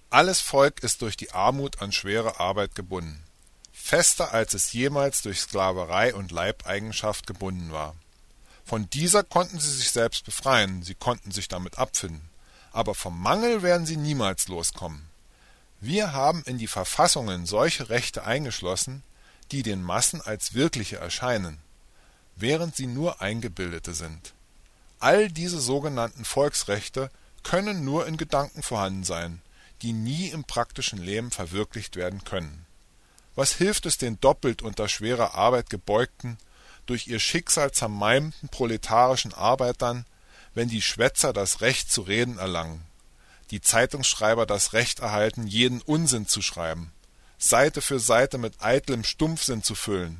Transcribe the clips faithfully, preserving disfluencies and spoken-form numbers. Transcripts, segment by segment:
Alles Volk ist durch die Armut an schwere Arbeit gebunden, fester als es jemals durch Sklaverei und Leibeigenschaft gebunden war. Von dieser konnten sie sich selbst befreien, sie konnten sich damit abfinden, aber vom Mangel werden sie niemals loskommen. Wir haben in die Verfassungen solche Rechte eingeschlossen, die den Massen als wirkliche erscheinen, während sie nur eingebildete sind. All diese sogenannten Volksrechte können nur in Gedanken vorhanden sein, die nie im praktischen Leben verwirklicht werden können. Was hilft es den doppelt unter schwerer Arbeit gebeugten, durch ihr Schicksal zermalmten proletarischen Arbeitern, wenn die Schwätzer das Recht zu reden erlangen, die Zeitungsschreiber das Recht erhalten, jeden Unsinn zu schreiben, Seite für Seite mit eitlem Stumpfsinn zu füllen.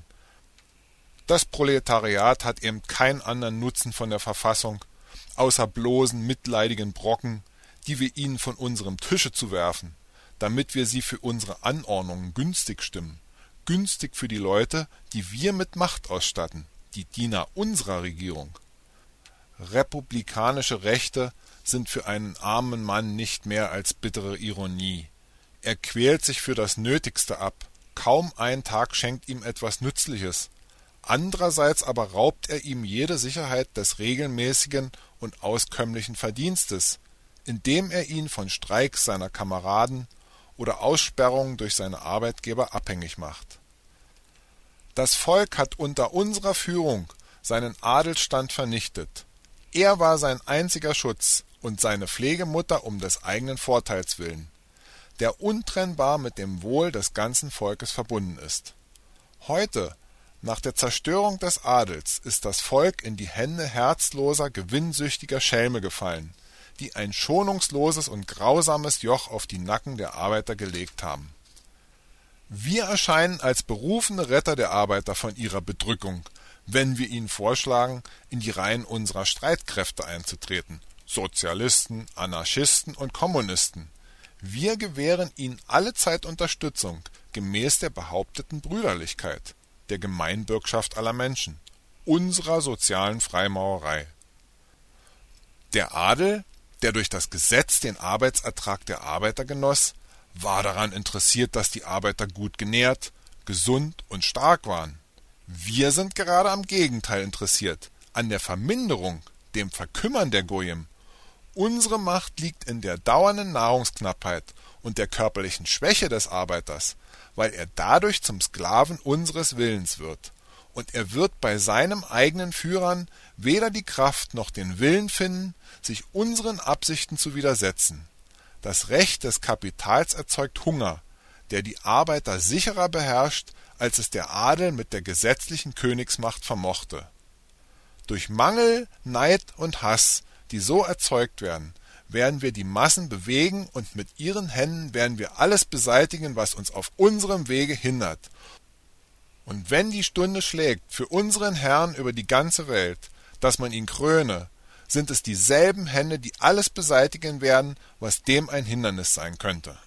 Das Proletariat hat eben keinen anderen Nutzen von der Verfassung, außer bloßen, mitleidigen Brocken, die wir ihnen von unserem Tische zu werfen, damit wir sie für unsere Anordnungen günstig stimmen, günstig für die Leute, die wir mit Macht ausstatten, die Diener unserer Regierung. Republikanische Rechte sind für einen armen Mann nicht mehr als bittere Ironie. Er quält sich für das Nötigste ab, kaum ein Tag schenkt ihm etwas Nützliches. Andererseits aber raubt er ihm jede Sicherheit des regelmäßigen und auskömmlichen Verdienstes, indem er ihn von Streiks seiner Kameraden oder Aussperrungen durch seine Arbeitgeber abhängig macht. Das Volk hat unter unserer Führung seinen Adelsstand vernichtet. Er war sein einziger Schutz und seine Pflegemutter um des eigenen Vorteils willen, der untrennbar mit dem Wohl des ganzen Volkes verbunden ist. Heute, nach der Zerstörung des Adels, ist das Volk in die Hände herzloser, gewinnsüchtiger Schelme gefallen, die ein schonungsloses und grausames Joch auf die Nacken der Arbeiter gelegt haben. Wir erscheinen als berufene Retter der Arbeiter von ihrer Bedrückung, wenn wir ihnen vorschlagen, in die Reihen unserer Streitkräfte einzutreten, Sozialisten, Anarchisten und Kommunisten. Wir gewähren ihnen allezeit Unterstützung, gemäß der behaupteten Brüderlichkeit, der Gemeinbürgschaft aller Menschen, unserer sozialen Freimaurerei. Der Adel, der durch das Gesetz den Arbeitsertrag der Arbeiter genoss, war daran interessiert, dass die Arbeiter gut genährt, gesund und stark waren. Wir sind gerade am Gegenteil interessiert, an der Verminderung, dem Verkümmern der Goyim. Unsere Macht liegt in der dauernden Nahrungsknappheit und der körperlichen Schwäche des Arbeiters, weil er dadurch zum Sklaven unseres Willens wird. Und er wird bei seinem eigenen Führern weder die Kraft noch den Willen finden, sich unseren Absichten zu widersetzen. Das Recht des Kapitals erzeugt Hunger, der die Arbeiter sicherer beherrscht, als es der Adel mit der gesetzlichen Königsmacht vermochte. Durch Mangel, Neid und Hass, die so erzeugt werden, werden wir die Massen bewegen und mit ihren Händen werden wir alles beseitigen, was uns auf unserem Wege hindert. Und wenn die Stunde schlägt für unseren Herrn über die ganze Welt, dass man ihn kröne, sind es dieselben Hände, die alles beseitigen werden, was dem ein Hindernis sein könnte.